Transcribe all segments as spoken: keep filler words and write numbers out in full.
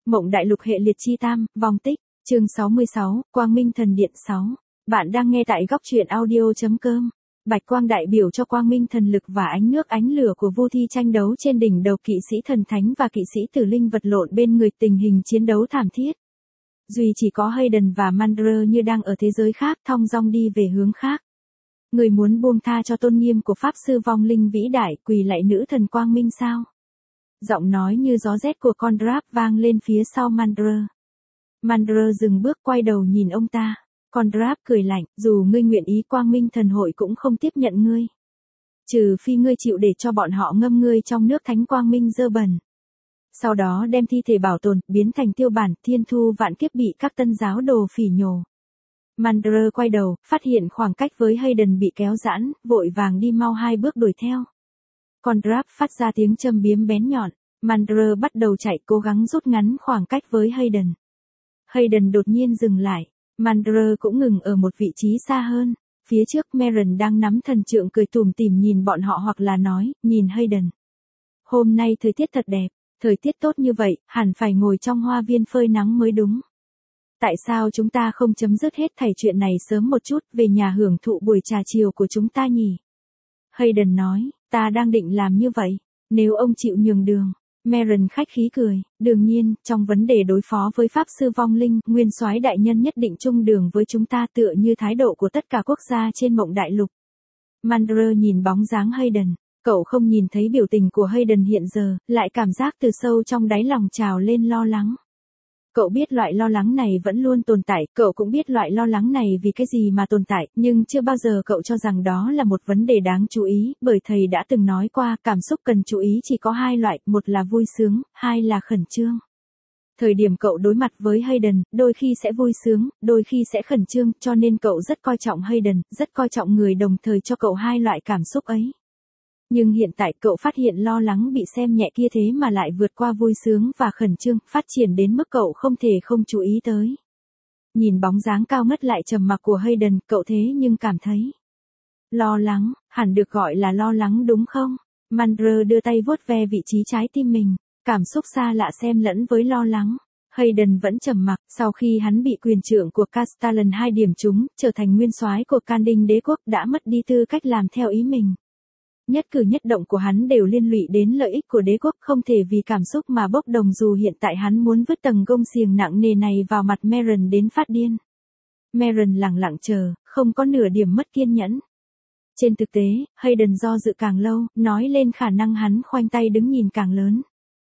Mộng Đại Lục hệ liệt chi tam, vong tích, chương sáu mươi sáu, Quang Minh Thần Điện sáu. Bạn đang nghe tại góc truyện audio.com. Bạch quang đại biểu cho quang minh thần lực và ánh nước ánh lửa của Vu Thi tranh đấu trên đỉnh đầu kỵ sĩ thần thánh và kỵ sĩ tử linh vật lộn bên người, tình hình chiến đấu thảm thiết. Duy chỉ có Hayden và Mandra như đang ở thế giới khác, thong dong đi về hướng khác. Người muốn buông tha cho tôn nghiêm của pháp sư vong linh vĩ đại, quỳ lạy nữ thần quang minh sao? Giọng nói như gió rét của con Drap vang lên phía sau Mandra. Mandra dừng bước quay đầu nhìn ông ta. Con Drap cười lạnh, dù ngươi nguyện ý quang minh thần hội cũng không tiếp nhận ngươi. Trừ phi ngươi chịu để cho bọn họ ngâm ngươi trong nước thánh quang minh dơ bẩn. Sau đó đem thi thể bảo tồn, biến thành tiêu bản, thiên thu vạn kiếp bị các tân giáo đồ phỉ nhổ. Mandra quay đầu, phát hiện khoảng cách với Hayden bị kéo giãn, vội vàng đi mau hai bước đuổi theo. Con Drap phát ra tiếng châm biếm bén nhọn. Mandra bắt đầu chạy, cố gắng rút ngắn khoảng cách với Hayden. Hayden đột nhiên dừng lại. Mandra cũng ngừng ở một vị trí xa hơn. Phía trước Merrin đang nắm thần trượng cười tủm tỉm nhìn bọn họ hoặc là nói, nhìn Hayden. Hôm nay thời tiết thật đẹp, thời tiết tốt như vậy, hẳn phải ngồi trong hoa viên phơi nắng mới đúng. Tại sao chúng ta không chấm dứt hết thảy chuyện này sớm một chút, về nhà hưởng thụ buổi trà chiều của chúng ta nhỉ? Hayden nói, ta đang định làm như vậy, nếu ông chịu nhường đường. Merrin khách khí cười, đương nhiên, trong vấn đề đối phó với pháp sư vong linh, nguyên soái đại nhân nhất định chung đường với chúng ta, tựa như thái độ của tất cả quốc gia trên Mộng Đại Lục. Mandra nhìn bóng dáng Hayden, cậu không nhìn thấy biểu tình của Hayden hiện giờ, lại cảm giác từ sâu trong đáy lòng trào lên lo lắng. Cậu biết loại lo lắng này vẫn luôn tồn tại, cậu cũng biết loại lo lắng này vì cái gì mà tồn tại, nhưng chưa bao giờ cậu cho rằng đó là một vấn đề đáng chú ý, bởi thầy đã từng nói qua, cảm xúc cần chú ý chỉ có hai loại, một là vui sướng, hai là khẩn trương. Thời điểm cậu đối mặt với Hayden, đôi khi sẽ vui sướng, đôi khi sẽ khẩn trương, cho nên cậu rất coi trọng Hayden, rất coi trọng người đồng thời cho cậu hai loại cảm xúc ấy. Nhưng hiện tại cậu phát hiện lo lắng bị xem nhẹ kia thế mà lại vượt qua vui sướng và khẩn trương, phát triển đến mức cậu không thể không chú ý tới. Nhìn bóng dáng cao ngất lại trầm mặc của Hayden, cậu thế nhưng cảm thấy lo lắng, hẳn được gọi là lo lắng đúng không? Mandra đưa tay vuốt ve vị trí trái tim mình, cảm xúc xa lạ xen lẫn với lo lắng. Hayden vẫn trầm mặc, sau khi hắn bị quyền trượng của Castellan hai điểm trúng, trở thành nguyên soái của Can Đinh đế quốc, đã mất đi tư cách làm theo ý mình. Nhất cử nhất động của hắn đều liên lụy đến lợi ích của đế quốc, không thể vì cảm xúc mà bốc đồng, dù hiện tại hắn muốn vứt tầng gông xiềng nặng nề này vào mặt Merrin đến phát điên. Merrin lặng lặng chờ, không có nửa điểm mất kiên nhẫn. Trên thực tế, Hayden do dự càng lâu, nói lên khả năng hắn khoanh tay đứng nhìn càng lớn.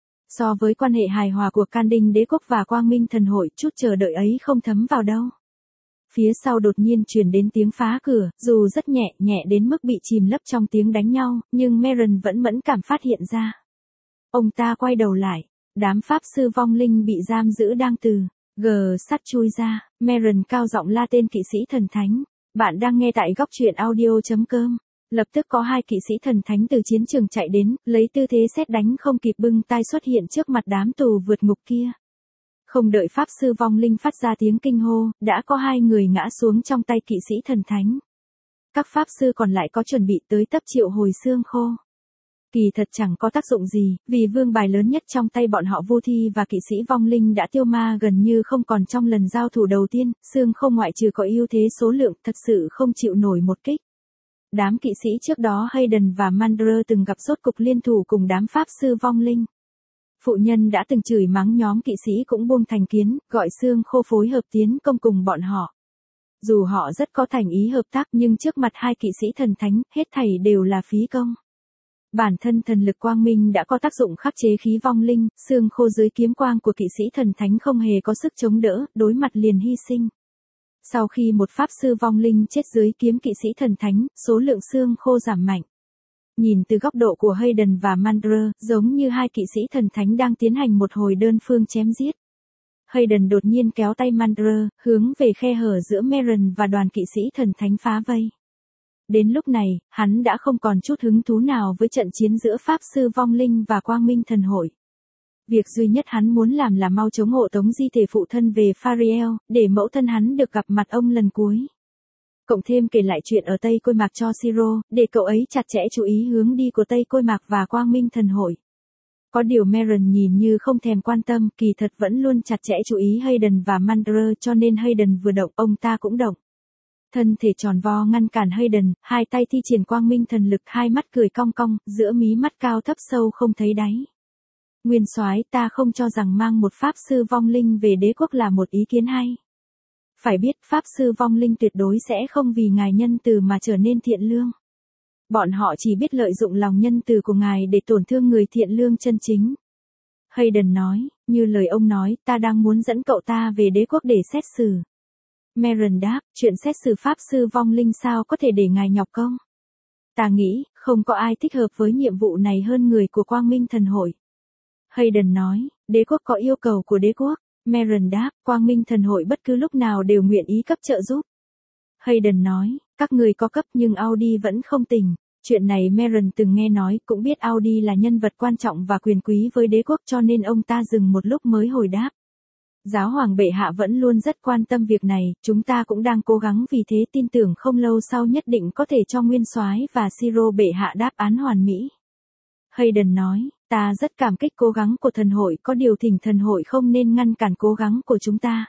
So với quan hệ hài hòa của Can Đinh đế quốc và Quang Minh thần hội, chút chờ đợi ấy không thấm vào đâu. Phía sau đột nhiên truyền đến tiếng phá cửa, dù rất nhẹ, nhẹ đến mức bị chìm lấp trong tiếng đánh nhau, nhưng Merrin vẫn mẫn cảm phát hiện ra. Ông ta quay đầu lại, đám pháp sư vong linh bị giam giữ đang từ gờ sắt chui ra. Merrin cao giọng la tên kỵ sĩ thần thánh. Bạn đang nghe tại góc truyện audio.com. Lập tức có hai kỵ sĩ thần thánh từ chiến trường chạy đến, lấy tư thế sét đánh không kịp bưng tay xuất hiện trước mặt đám tù vượt ngục kia. Không đợi pháp sư vong linh phát ra tiếng kinh hô, đã có hai người ngã xuống trong tay kỵ sĩ thần thánh. Các pháp sư còn lại có chuẩn bị tới tấp triệu hồi xương khô. Kỳ thật chẳng có tác dụng gì, vì vương bài lớn nhất trong tay bọn họ Vu Thi và kỵ sĩ vong linh đã tiêu ma gần như không còn trong lần giao thủ đầu tiên, xương khô ngoại trừ có ưu thế số lượng, thật sự không chịu nổi một kích. Đám kỵ sĩ trước đó Hayden và Mandra từng gặp rốt cục liên thủ cùng đám pháp sư vong linh. Phụ nhân đã từng chửi mắng nhóm kỵ sĩ cũng buông thành kiến, gọi xương khô phối hợp tiến công cùng bọn họ. Dù họ rất có thành ý hợp tác nhưng trước mặt hai kỵ sĩ thần thánh, hết thảy đều là phí công. Bản thân thần lực quang minh đã có tác dụng khắc chế khí vong linh, xương khô dưới kiếm quang của kỵ sĩ thần thánh không hề có sức chống đỡ, đối mặt liền hy sinh. Sau khi một pháp sư vong linh chết dưới kiếm kỵ sĩ thần thánh, số lượng xương khô giảm mạnh. Nhìn từ góc độ của Hayden và Mandra, giống như hai kỵ sĩ thần thánh đang tiến hành một hồi đơn phương chém giết. Hayden đột nhiên kéo tay Mandra, hướng về khe hở giữa Merrin và đoàn kỵ sĩ thần thánh phá vây. Đến lúc này, hắn đã không còn chút hứng thú nào với trận chiến giữa pháp sư vong linh và Quang Minh thần hội. Việc duy nhất hắn muốn làm là mau chống hộ tống di thể phụ thân về Fariel, để mẫu thân hắn được gặp mặt ông lần cuối. Cộng thêm kể lại chuyện ở Tây Côi Mạc cho Siro, để cậu ấy chặt chẽ chú ý hướng đi của Tây Côi Mạc và Quang Minh thần hội. Có điều Maren nhìn như không thèm quan tâm, kỳ thật vẫn luôn chặt chẽ chú ý Hayden và Mandra, cho nên Hayden vừa động, ông ta cũng động. Thân thể tròn vo ngăn cản Hayden, hai tay thi triển quang minh thần lực, hai mắt cười cong cong, giữa mí mắt cao thấp sâu không thấy đáy. Nguyên soái, ta không cho rằng mang một pháp sư vong linh về đế quốc là một ý kiến hay. Phải biết pháp sư vong linh tuyệt đối sẽ không vì ngài nhân từ mà trở nên thiện lương. Bọn họ chỉ biết lợi dụng lòng nhân từ của ngài để tổn thương người thiện lương chân chính. Hayden nói, như lời ông nói, ta đang muốn dẫn cậu ta về đế quốc để xét xử. Maren đáp, chuyện xét xử pháp sư vong linh sao có thể để ngài nhọc công. Ta nghĩ, không có ai thích hợp với nhiệm vụ này hơn người của Quang Minh Thần Hội. Hayden nói, đế quốc có yêu cầu của đế quốc. Maren đáp, Quang Minh Thần Hội bất cứ lúc nào đều nguyện ý cấp trợ giúp. Hayden nói, các người có cấp nhưng Audi vẫn không tỉnh. Chuyện này Maren từng nghe nói, cũng biết Audi là nhân vật quan trọng và quyền quý với đế quốc, cho nên ông ta dừng một lúc mới hồi đáp. Giáo hoàng bệ hạ vẫn luôn rất quan tâm việc này, chúng ta cũng đang cố gắng, vì thế tin tưởng không lâu sau nhất định có thể cho nguyên soái và Siro bệ hạ đáp án hoàn mỹ. Hayden nói, ta rất cảm kích cố gắng của thần hội, có điều thỉnh thần hội không nên ngăn cản cố gắng của chúng ta.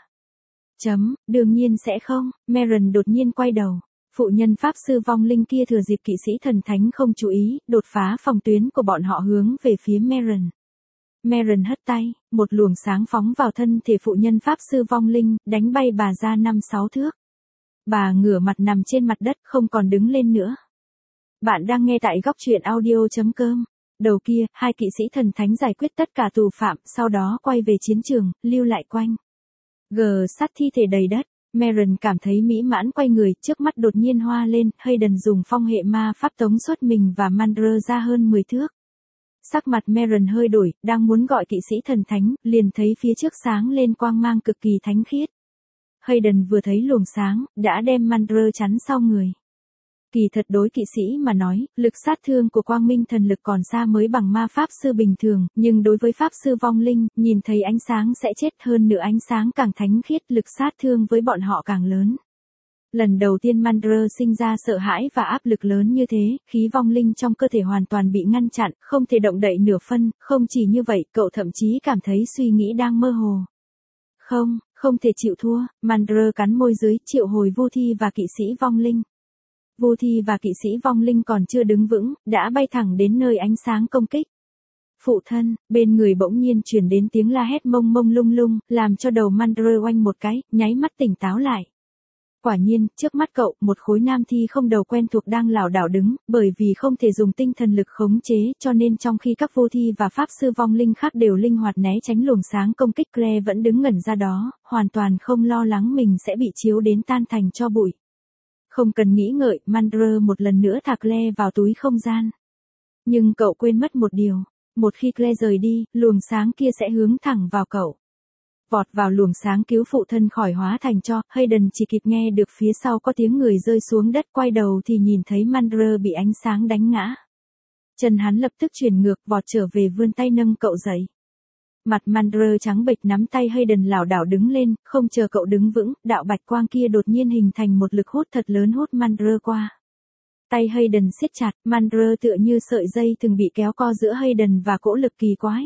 Chấm, đương nhiên sẽ không. Maren đột nhiên quay đầu. Phụ nhân pháp sư vong linh kia thừa dịp kỵ sĩ thần thánh không chú ý, đột phá phòng tuyến của bọn họ hướng về phía Maren. Maren hất tay, một luồng sáng phóng vào thân thể phụ nhân pháp sư vong linh, đánh bay bà ra năm sáu thước. Bà ngửa mặt nằm trên mặt đất, không còn đứng lên nữa. Bạn đang nghe tại góc truyện audio chấm com. Đầu kia, hai kỵ sĩ thần thánh giải quyết tất cả tù phạm, sau đó quay về chiến trường, lưu lại quanh gờ sát thi thể đầy đất. Maren cảm thấy mỹ mãn, quay người, trước mắt đột nhiên hoa lên. Hayden dùng phong hệ ma pháp tống xuất mình và Mandra ra hơn mười thước. Sắc mặt Maren hơi đổi, đang muốn gọi kỵ sĩ thần thánh, liền thấy phía trước sáng lên quang mang cực kỳ thánh khiết. Hayden vừa thấy luồng sáng, đã đem Mandra chắn sau người. Kỳ thật đối kỵ sĩ mà nói, lực sát thương của quang minh thần lực còn xa mới bằng ma pháp sư bình thường, nhưng đối với pháp sư vong linh, nhìn thấy ánh sáng sẽ chết, hơn nữa ánh sáng càng thánh khiết, lực sát thương với bọn họ càng lớn. Lần đầu tiên Mandra sinh ra sợ hãi và áp lực lớn như thế, khí vong linh trong cơ thể hoàn toàn bị ngăn chặn, không thể động đậy nửa phân, không chỉ như vậy, cậu thậm chí cảm thấy suy nghĩ đang mơ hồ. Không, không thể chịu thua, Mandra cắn môi dưới, triệu hồi vô thi và kỵ sĩ vong linh. Vô thi và kỵ sĩ vong linh còn chưa đứng vững, đã bay thẳng đến nơi ánh sáng công kích. Phụ thân, bên người bỗng nhiên truyền đến tiếng la hét mông mông lung lung, làm cho đầu Mandra oanh một cái, nháy mắt tỉnh táo lại. Quả nhiên, trước mắt cậu, một khối nam thi không đầu quen thuộc đang lảo đảo đứng, bởi vì không thể dùng tinh thần lực khống chế, cho nên trong khi các vô thi và pháp sư vong linh khác đều linh hoạt né tránh luồng sáng công kích, Claire vẫn đứng ngẩn ra đó, hoàn toàn không lo lắng mình sẽ bị chiếu đến tan thành tro bụi. Không cần nghĩ ngợi, Mandra một lần nữa thả Claire vào túi không gian. Nhưng cậu quên mất một điều, một khi Claire rời đi, luồng sáng kia sẽ hướng thẳng vào cậu. Vọt vào luồng sáng cứu phụ thân khỏi hóa thành tro, Hayden chỉ kịp nghe được phía sau có tiếng người rơi xuống đất, quay đầu thì nhìn thấy Mandra bị ánh sáng đánh ngã. Chân hắn lập tức chuyển ngược, vọt trở về vươn tay nâng cậu dậy. Mặt Mandra trắng bệch, nắm tay Hayden lảo đảo đứng lên, không chờ cậu đứng vững, đạo bạch quang kia đột nhiên hình thành một lực hút thật lớn hút Mandra qua. Tay Hayden siết chặt, Mandra tựa như sợi dây từng bị kéo co giữa Hayden và cỗ lực kỳ quái.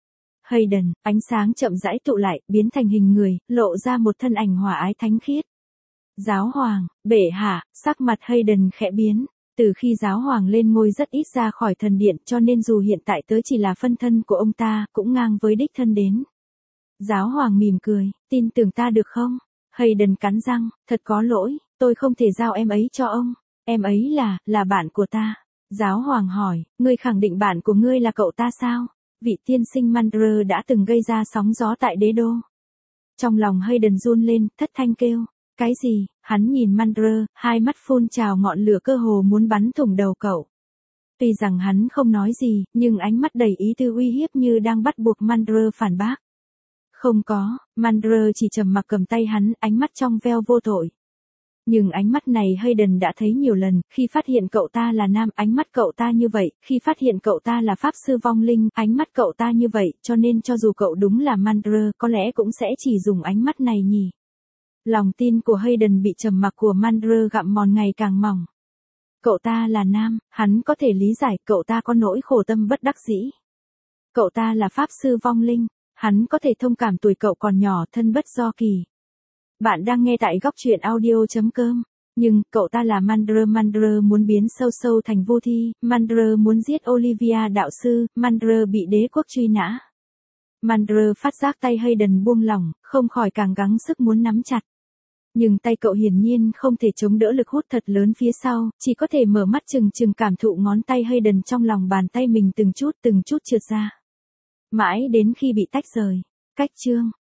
Hayden, ánh sáng chậm rãi tụ lại, biến thành hình người, lộ ra một thân ảnh hòa ái thánh khiết. Giáo hoàng, bệ hạ, sắc mặt Hayden khẽ biến. Từ khi giáo hoàng lên ngôi rất ít ra khỏi thần điện, cho nên dù hiện tại tớ chỉ là phân thân của ông ta, cũng ngang với đích thân đến. Giáo hoàng mỉm cười, tin tưởng ta được không? Hayden cắn răng, thật có lỗi, tôi không thể giao em ấy cho ông. Em ấy là, là bạn của ta. Giáo hoàng hỏi, ngươi khẳng định bạn của ngươi là cậu ta sao? Vị tiên sinh Mandra đã từng gây ra sóng gió tại đế đô. Trong lòng Hayden run lên, thất thanh kêu. Cái gì? Hắn nhìn Mandra, hai mắt phun trào ngọn lửa cơ hồ muốn bắn thủng đầu cậu. Tuy rằng hắn không nói gì, nhưng ánh mắt đầy ý tư uy hiếp như đang bắt buộc Mandra phản bác. Không có, Mandra chỉ trầm mặc cầm tay hắn, ánh mắt trong veo vô tội. Nhưng ánh mắt này Hayden đã thấy nhiều lần, khi phát hiện cậu ta là nam, ánh mắt cậu ta như vậy, khi phát hiện cậu ta là pháp sư vong linh, ánh mắt cậu ta như vậy, cho nên cho dù cậu đúng là Mandra, có lẽ cũng sẽ chỉ dùng ánh mắt này nhỉ. Lòng tin của Hayden bị trầm mặc của Mandra gặm mòn ngày càng mỏng. Cậu ta là nam, hắn có thể lý giải, cậu ta có nỗi khổ tâm bất đắc dĩ. cậu ta là pháp sư vong linh, hắn có thể thông cảm tuổi cậu còn nhỏ, thân bất do kỳ. Bạn đang nghe tại góc truyện audio.com. Nhưng, cậu ta là Mandra, Mandra muốn biến sâu sâu thành vô thi, Mandra muốn giết Olivia đạo sư, Mandra bị đế quốc truy nã. Mandra phát giác tay Hayden buông lỏng, không khỏi càng gắng sức muốn nắm chặt. Nhưng tay cậu hiển nhiên không thể chống đỡ lực hút thật lớn phía sau, chỉ có thể mở mắt chừng chừng cảm thụ ngón tay Hayden trong lòng bàn tay mình từng chút từng chút trượt ra. Mãi đến khi bị tách rời. Cách chương.